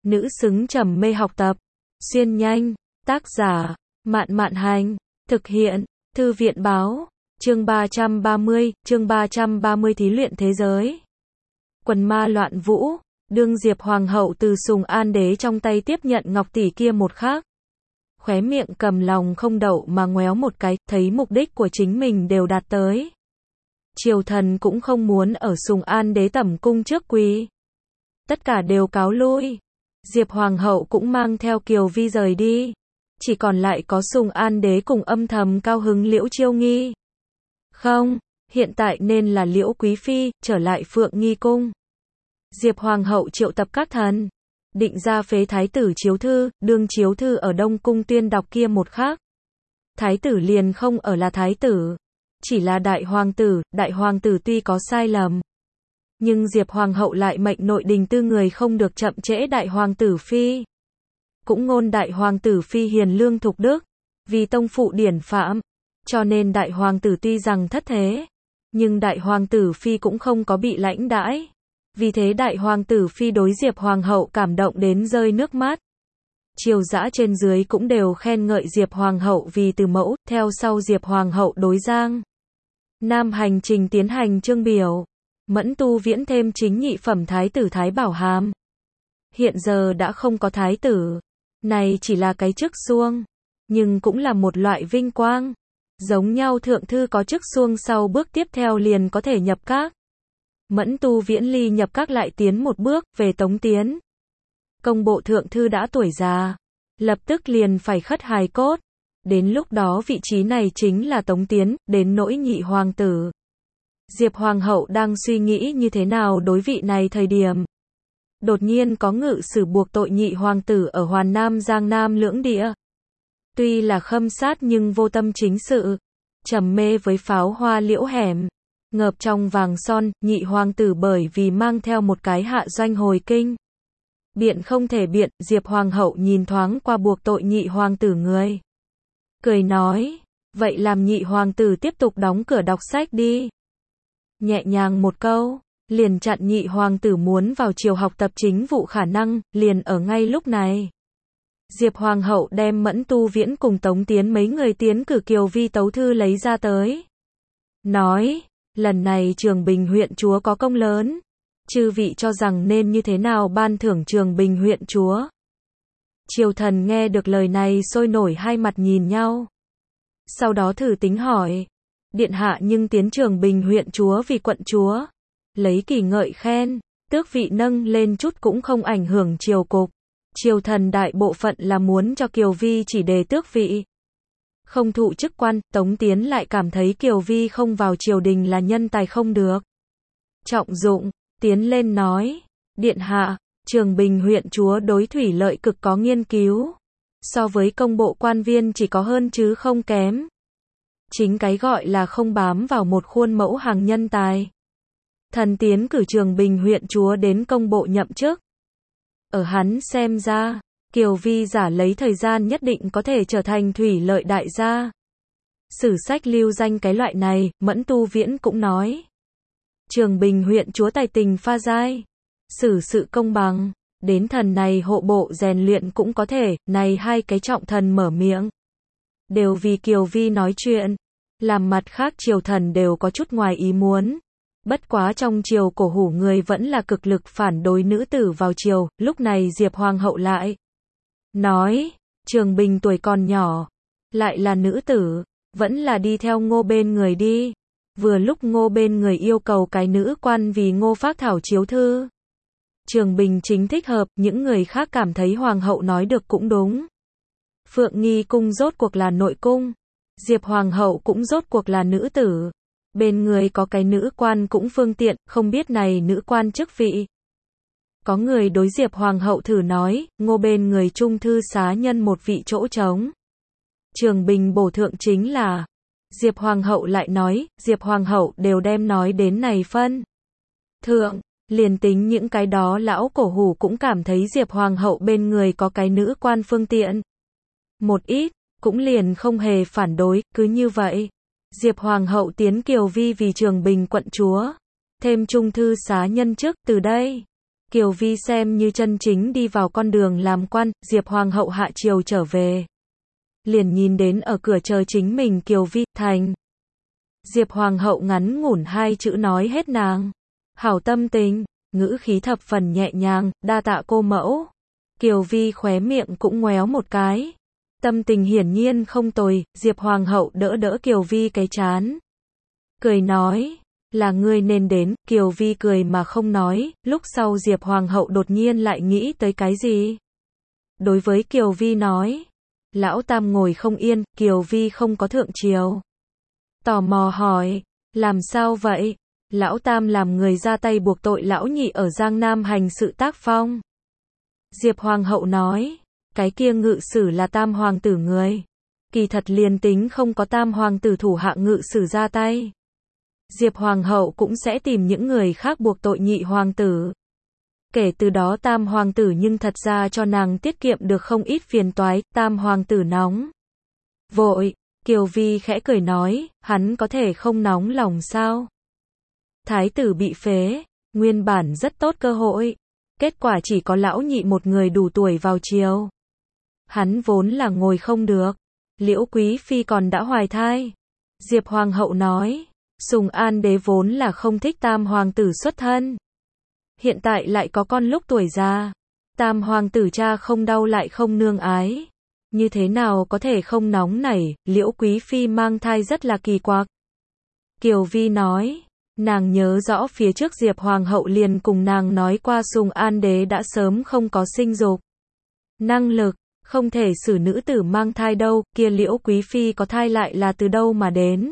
nữ xứng trầm mê học tập. Xuyên nhanh, tác giả, Mạn Mạn Hành, thực hiện, Thư viện Báo, chương 330 thí luyện thế giới. Quần ma loạn vũ, đương Diệp Hoàng hậu từ Sùng An đế trong tay tiếp nhận ngọc tỷ kia một khắc. Khóe miệng cầm lòng không đậu mà ngoéo một cái, thấy mục đích của chính mình đều đạt tới. Triều thần cũng không muốn ở Sùng An đế tẩm cung trước quỳ. Tất cả đều cáo lui. Diệp Hoàng hậu cũng mang theo Kiều Vi rời đi. Chỉ còn lại có Sùng An đế cùng âm thầm cao hứng Liễu Chiêu Nghi. Không, hiện tại nên là Liễu Quý Phi, trở lại Phượng Nghi Cung. Diệp Hoàng hậu triệu tập các thần. Định ra phế thái tử chiếu thư, đương chiếu thư ở Đông Cung tuyên đọc kia một khắc. Thái tử liền không ở là thái tử. Chỉ là đại hoàng tử tuy có sai lầm. Nhưng Diệp Hoàng hậu lại mệnh nội đình tư người không được chậm trễ đại hoàng tử phi. Cũng ngôn đại hoàng tử phi hiền lương thục đức, vì tông phụ điển phạm. Cho nên đại hoàng tử tuy rằng thất thế, nhưng đại hoàng tử phi cũng không có bị lãnh đãi. Vì thế đại hoàng tử phi đối Diệp Hoàng hậu cảm động đến rơi nước mắt. Triều dã trên dưới cũng đều khen ngợi Diệp Hoàng hậu vì từ mẫu, theo sau Diệp Hoàng hậu đối Giang Nam hành trình tiến hành trương biểu. Mẫn Tu Viễn thêm chính nhị phẩm thái tử Thái Bảo hàm. Hiện giờ đã không có thái tử. Này chỉ là cái chức xuông, nhưng cũng là một loại vinh quang. Giống nhau thượng thư có chức xuông sau bước tiếp theo liền có thể nhập các. Mẫn Tu Viễn ly nhập các lại tiến một bước, về tống tiến. Công bộ thượng thư đã tuổi già, lập tức liền phải khất hài cốt. Đến lúc đó vị trí này chính là tống tiến, đến nỗi nhị hoàng tử. Diệp Hoàng hậu đang suy nghĩ như thế nào đối vị này thời điểm. Đột nhiên có ngự sử buộc tội nhị hoàng tử ở Hoàn Nam Giang Nam lưỡng địa. Tuy là khâm sát nhưng vô tâm chính sự. Trầm mê với pháo hoa liễu hẻm. Ngợp trong vàng son, nhị hoàng tử bởi vì mang theo một cái hạ doanh hồi kinh. Biện không thể biện, Diệp Hoàng hậu nhìn thoáng qua buộc tội nhị hoàng tử người. Cười nói, vậy làm nhị hoàng tử tiếp tục đóng cửa đọc sách đi. Nhẹ nhàng một câu, liền chặn nhị hoàng tử muốn vào triều học tập chính vụ khả năng, liền ở ngay lúc này. Diệp Hoàng hậu đem Mẫn Tu Viễn cùng Tống Tiến mấy người tiến cử Kiều Vi tấu thư lấy ra tới. Nói, lần này Trường Bình huyện chúa có công lớn. Chư vị cho rằng nên như thế nào ban thưởng Trường Bình huyện chúa. Triều thần nghe được lời này sôi nổi hai mặt nhìn nhau. Sau đó thử tính hỏi. Điện hạ nhưng tiến Trường Bình huyện chúa vì quận chúa. Lấy kỳ ngợi khen, tước vị nâng lên chút cũng không ảnh hưởng triều cục. Triều thần đại bộ phận là muốn cho Kiều Vi chỉ đề tước vị. Không thụ chức quan, Tống Tiến lại cảm thấy Kiều Vi không vào triều đình là nhân tài không được. Trọng dụng, tiến lên nói, điện hạ, Trường Bình huyện chúa đối thủy lợi cực có nghiên cứu. So với công bộ quan viên chỉ có hơn chứ không kém. Chính cái gọi là không bám vào một khuôn mẫu hàng nhân tài. Thần tiến cử Trường Bình huyện chúa đến công bộ nhậm chức. Ở hắn xem ra, Kiều Vi giả lấy thời gian nhất định có thể trở thành thủy lợi đại gia. Sử sách lưu danh cái loại này, Mẫn Tu Viễn cũng nói. Trường Bình huyện chúa tài tình pha giai. Xử sự công bằng, đến thần này hộ bộ rèn luyện cũng có thể, này hai cái trọng thần mở miệng. Đều vì Kiều Vi nói chuyện. Làm mặt khác triều thần đều có chút ngoài ý muốn. Bất quá trong triều cổ hủ người vẫn là cực lực phản đối nữ tử vào triều, lúc này Diệp Hoàng hậu lại. Nói, Trường Bình tuổi còn nhỏ, lại là nữ tử, vẫn là đi theo Ngô bên người đi. Vừa lúc Ngô bên người yêu cầu cái nữ quan vì Ngô phác thảo chiếu thư. Trường Bình chính thích hợp, những người khác cảm thấy Hoàng hậu nói được cũng đúng. Phượng Nghi cung rốt cuộc là nội cung. Diệp Hoàng hậu cũng rốt cuộc là nữ tử. Bên người có cái nữ quan cũng phương tiện, không biết này nữ quan chức vị. Có người đối Diệp Hoàng hậu thử nói, Ngô bên người trung thư xá nhân một vị chỗ trống. Trường Bình bổ thượng chính là. Diệp Hoàng hậu lại nói, Diệp Hoàng hậu đều đem nói đến này phân. Thượng, liền tính những cái đó lão cổ hủ cũng cảm thấy Diệp Hoàng hậu bên người có cái nữ quan phương tiện. Một ít, cũng liền không hề phản đối, cứ như vậy. Diệp Hoàng hậu tiến Kiều Vi vì Trường Bình quận chúa. Thêm trung thư xá nhân chức, từ đây. Kiều Vi xem như chân chính đi vào con đường làm quan, Diệp Hoàng hậu hạ triều trở về. Liền nhìn đến ở cửa chờ chính mình Kiều Vi, thành. Diệp Hoàng hậu ngắn ngủn hai chữ nói hết nàng. Hảo tâm tình, ngữ khí thập phần nhẹ nhàng, đa tạ cô mẫu. Kiều Vi khóe miệng cũng ngoéo một cái. Tâm tình hiển nhiên không tồi, Diệp Hoàng hậu đỡ đỡ Kiều Vi cái trán. Cười nói, là ngươi nên đến, Kiều Vi cười mà không nói, lúc sau Diệp Hoàng hậu đột nhiên lại nghĩ tới cái gì. Đối với Kiều Vi nói, lão tam ngồi không yên, Kiều Vi không có thượng triều. Tò mò hỏi, làm sao vậy? Lão tam làm người ra tay buộc tội lão nhị ở Giang Nam hành sự tác phong. Diệp Hoàng hậu nói, cái kia ngự sử là tam hoàng tử người. Kỳ thật liền tính không có tam hoàng tử thủ hạ ngự sử ra tay. Diệp Hoàng hậu cũng sẽ tìm những người khác buộc tội nhị hoàng tử. Kể từ đó tam hoàng tử nhưng thật ra cho nàng tiết kiệm được không ít phiền toái, tam hoàng tử nóng. Vội, Kiều Vi khẽ cười nói, hắn có thể không nóng lòng sao? Thái tử bị phế, nguyên bản rất tốt cơ hội. Kết quả chỉ có lão nhị một người đủ tuổi vào triều. Hắn vốn là ngồi không được. Liễu Quý Phi còn đã hoài thai. Diệp Hoàng hậu nói, Sùng An đế vốn là không thích tam hoàng tử xuất thân. Hiện tại lại có con lúc tuổi già. Tam hoàng tử cha không đau lại không nương ái. Như thế nào có thể không nóng nảy, Liễu Quý Phi mang thai rất là kỳ quặc. Kiều Vi nói, nàng nhớ rõ phía trước Diệp Hoàng hậu liền cùng nàng nói qua Sùng An đế đã sớm không có sinh dục năng lực, không thể xử nữ tử mang thai đâu, kia Liễu Quý Phi có thai lại là từ đâu mà đến.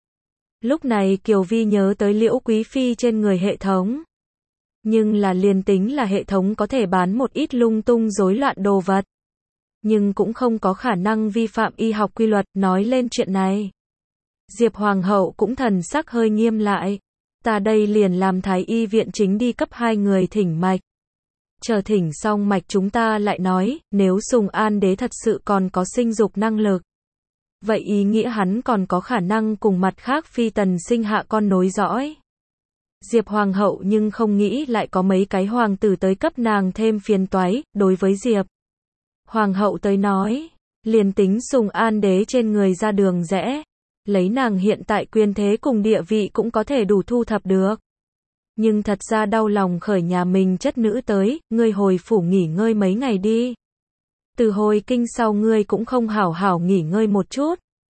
Lúc này Kiều Vi nhớ tới Liễu Quý Phi trên người hệ thống. Nhưng là liền tính là hệ thống có thể bán một ít lung tung rối loạn đồ vật. Nhưng cũng không có khả năng vi phạm y học quy luật, nói lên chuyện này. Diệp Hoàng hậu cũng thần sắc hơi nghiêm lại. Ta đây liền làm thái y viện chính đi cấp hai người thỉnh mạch. Chờ thỉnh xong mạch chúng ta lại nói, nếu Sùng An đế thật sự còn có sinh dục năng lực. Vậy ý nghĩa hắn còn có khả năng cùng mặt khác phi tần sinh hạ con nối dõi. Diệp Hoàng hậu nhưng không nghĩ lại có mấy cái hoàng tử tới cấp nàng thêm phiền toái, đối với Diệp Hoàng hậu tới nói, liền tính Sùng An đế trên người ra đường rẽ, lấy nàng hiện tại quyền thế cùng địa vị cũng có thể đủ thu thập được. Nhưng thật ra đau lòng khởi nhà mình chất nữ tới, ngươi hồi phủ nghỉ ngơi mấy ngày đi. Từ hồi kinh sau ngươi cũng không hảo hảo nghỉ ngơi một chút.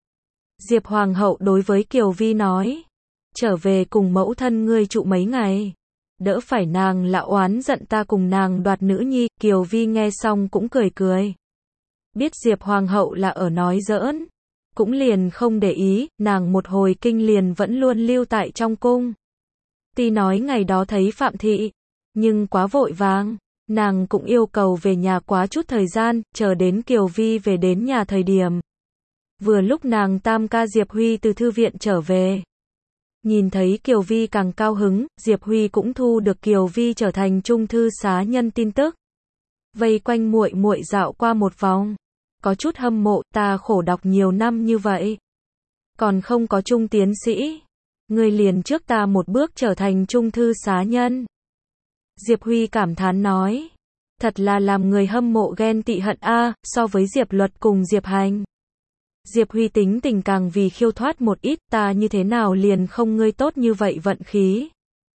Diệp Hoàng hậu đối với Kiều Vi nói, trở về cùng mẫu thân ngươi trụ mấy ngày. Đỡ phải nàng là oán giận ta cùng nàng đoạt nữ nhi, Kiều Vi nghe xong cũng cười cười. Biết Diệp Hoàng hậu là ở nói giỡn. Cũng liền không để ý, nàng một hồi kinh liền vẫn luôn lưu tại trong cung. Tuy nói ngày đó thấy Phạm Thị, nhưng quá vội vàng, nàng cũng yêu cầu về nhà quá chút thời gian, chờ đến Kiều Vi về đến nhà thời điểm. Vừa lúc nàng tam ca Diệp Huy từ thư viện trở về. Nhìn thấy Kiều Vi càng cao hứng, Diệp Huy cũng thu được Kiều Vi trở thành trung thư xá nhân tin tức. Vây quanh muội muội dạo qua một vòng. Có chút hâm mộ, ta khổ đọc nhiều năm như vậy. Còn không có trung tiến sĩ. Ngươi liền trước ta một bước trở thành trung thư xá nhân. Diệp Huy cảm thán nói. Thật là làm người hâm mộ ghen tị hận a, so với Diệp Luật cùng Diệp Hành. Diệp Huy tính tình càng vì khiêu thoát một ít, ta như thế nào liền không ngươi tốt như vậy vận khí.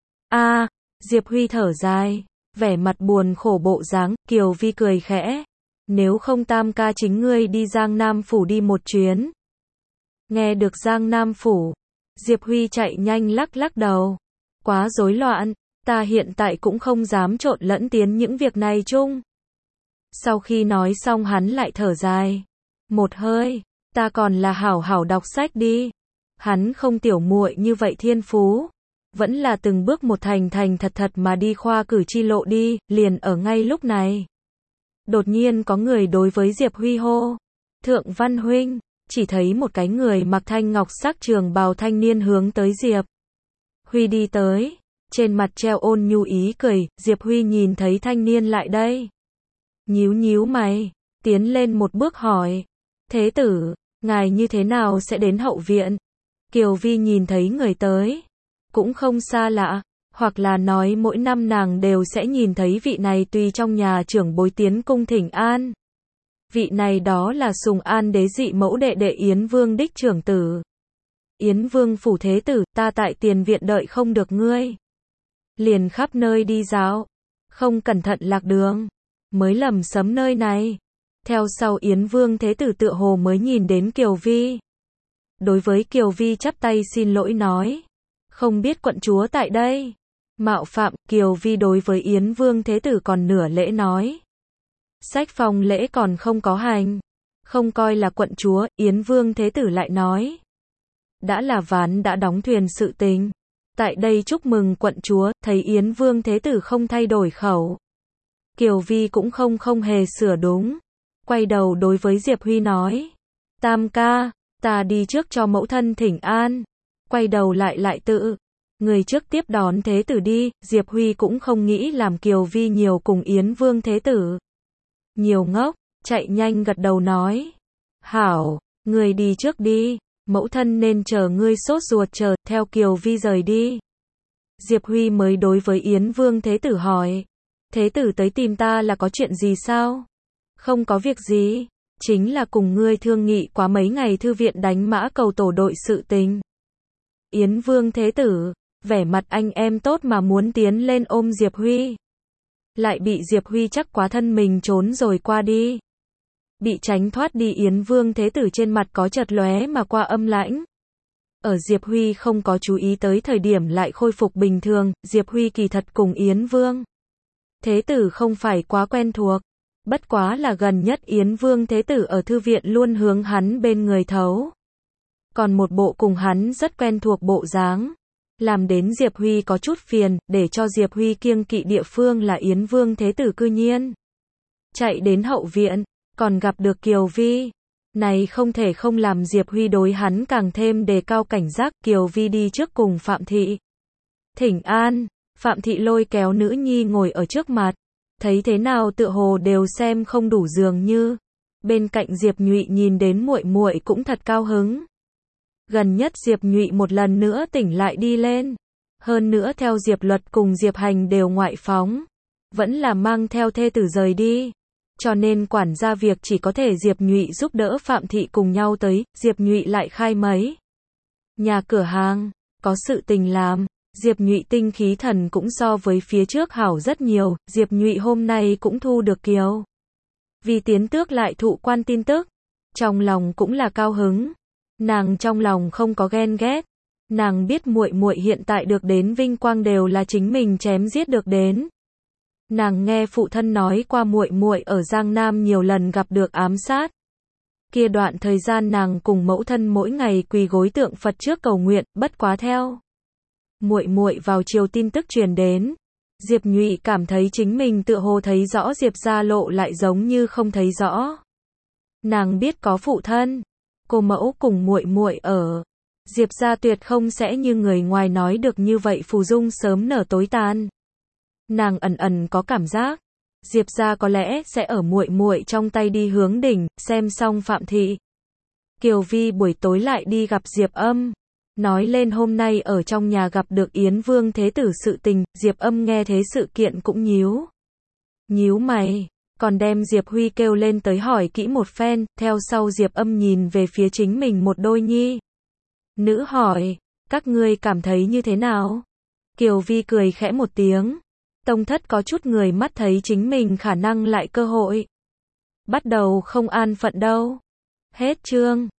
A, Diệp Huy thở dài, vẻ mặt buồn khổ bộ dáng, Kiều Vi cười khẽ. Nếu không tam ca chính ngươi đi Giang Nam Phủ đi một chuyến. Nghe được Giang Nam Phủ, Diệp Huy chạy nhanh lắc lắc đầu. Quá rối loạn, ta hiện tại cũng không dám trộn lẫn tiến những việc này chung. Sau khi nói xong hắn lại thở dài. Một hơi, ta còn là hảo hảo đọc sách đi. Hắn không tiểu muội như vậy thiên phú. Vẫn là từng bước một thành thành thật thật mà đi khoa cử chi lộ đi, liền ở ngay lúc này. Đột nhiên có người đối với Diệp Huy hô. Thượng Văn huynh, chỉ thấy một cái người mặc thanh ngọc sắc trường bào thanh niên hướng tới Diệp Huy đi tới. Trên mặt treo ôn nhu ý cười, Diệp Huy nhìn thấy thanh niên lại đây. Nhíu nhíu mày, tiến lên một bước hỏi. Thế tử, ngài như thế nào sẽ đến hậu viện? Kiều Vi nhìn thấy người tới. Cũng không xa lạ, Hoặc là nói mỗi năm nàng đều sẽ nhìn thấy vị này tùy trong nhà trưởng bối tiến cung thỉnh an. Vị này đó là Sùng An đế dị mẫu đệ đệ Yến Vương đích trưởng tử. Yến Vương phủ thế tử, ta tại tiền viện đợi không được ngươi. Liền khắp nơi đi dạo, không cẩn thận lạc đường, mới lầm sấm nơi này. Theo sau Yến Vương thế tử tựa hồ mới nhìn đến Kiều Vi. Đối với Kiều Vi chắp tay xin lỗi nói, không biết quận chúa tại đây. Mạo phạm, Kiều Vi đối với Yến Vương thế tử còn nửa lễ nói. Sách phong lễ còn không có hành, không coi là quận chúa. Yến Vương thế tử lại nói, đã là ván đã đóng thuyền sự tình, tại đây chúc mừng quận chúa. Thấy Yến Vương thế tử không thay đổi khẩu, Kiều Vi cũng không hề sửa đúng, quay đầu đối với Diệp Huy nói, tam ca, ta đi trước cho mẫu thân thỉnh an. Quay đầu lại tự người trước tiếp đón thế tử đi. Diệp Huy cũng không nghĩ làm Kiều Vi nhiều cùng Yến Vương thế tử nhiều ngốc, chạy nhanh gật đầu nói, hảo, người đi trước đi, mẫu thân nên chờ ngươi sốt ruột chờ. Theo Kiều Vi rời đi, Diệp Huy mới đối với Yến Vương thế tử hỏi, thế tử tới tìm ta là có chuyện gì sao? Không có việc gì, chính là cùng ngươi thương nghị quá mấy ngày thư viện đánh mã cầu tổ đội sự tình. Yến Vương thế tử, vẻ mặt anh em tốt mà muốn tiến lên ôm Diệp Huy. Lại bị Diệp Huy chắc quá thân mình trốn rồi qua đi. Bị tránh thoát đi. Yến Vương thế tử trên mặt có chợt lóe mà qua âm lãnh. Ở Diệp Huy không có chú ý tới thời điểm lại khôi phục bình thường. Diệp Huy kỳ thật cùng Yến Vương thế tử không phải quá quen thuộc. Bất quá là gần nhất Yến Vương thế tử ở thư viện luôn hướng hắn bên người thấu. Còn một bộ cùng hắn rất quen thuộc bộ dáng, làm đến Diệp Huy có chút phiền. Để cho Diệp Huy kiêng kỵ địa phương là Yến Vương thế tử cư nhiên chạy đến hậu viện, còn gặp được Kiều Vi. Này không thể không làm Diệp Huy đối hắn càng thêm đề cao cảnh giác. Kiều Vi đi trước cùng Phạm Thị thỉnh an. Phạm Thị lôi kéo nữ nhi ngồi ở trước mặt, thấy thế nào tựa hồ đều xem không đủ dường như. Bên cạnh Diệp Nhụy nhìn đến muội muội cũng thật cao hứng. Gần nhất Diệp Nhụy một lần nữa tỉnh lại đi lên. Hơn nữa theo Diệp Luật cùng Diệp Hành đều ngoại phóng, vẫn là mang theo thê tử rời đi. Cho nên quản gia việc chỉ có thể Diệp Nhụy giúp đỡ Phạm Thị cùng nhau tới. Diệp Nhụy lại khai mấy nhà cửa hàng, có sự tình làm. Diệp Nhụy tinh khí thần cũng so với phía trước hảo rất nhiều. Diệp Nhụy hôm nay cũng thu được Kiều Vi tiến tước lại thụ quan tin tức, trong lòng cũng là cao hứng. Nàng trong lòng không có ghen ghét, nàng biết muội muội hiện tại được đến vinh quang đều là chính mình chém giết được đến. Nàng nghe phụ thân nói qua muội muội ở Giang Nam nhiều lần gặp được ám sát. Kia đoạn thời gian nàng cùng mẫu thân mỗi ngày quỳ gối tượng Phật trước cầu nguyện. Bất quá theo muội muội vào chiều tin tức truyền đến, Diệp Nhụy cảm thấy chính mình tựa hồ thấy rõ Diệp gia lộ lại giống như không thấy rõ. Nàng biết có phụ thân, cô mẫu cùng muội muội ở, Diệp gia tuyệt không sẽ như người ngoài nói được như vậy phù dung sớm nở tối tàn. Nàng ẩn có cảm giác, Diệp gia có lẽ sẽ ở muội muội trong tay đi hướng đỉnh. Xem xong Phạm Thị, Kiều Vi buổi tối lại đi gặp Diệp Âm, nói lên hôm nay ở trong nhà gặp được Yến Vương thế tử sự tình. Diệp Âm nghe thế sự kiện cũng nhíu mày, còn đem Diệp Huy kêu lên tới hỏi kỹ một phen. Theo sau Diệp Âm nhìn về phía chính mình một đôi nhi nữ hỏi, các ngươi cảm thấy như thế nào? Kiều Vi cười khẽ một tiếng. Tông thất có chút người mắt thấy chính mình khả năng lại cơ hội, bắt đầu không an phận đâu. Hết chương.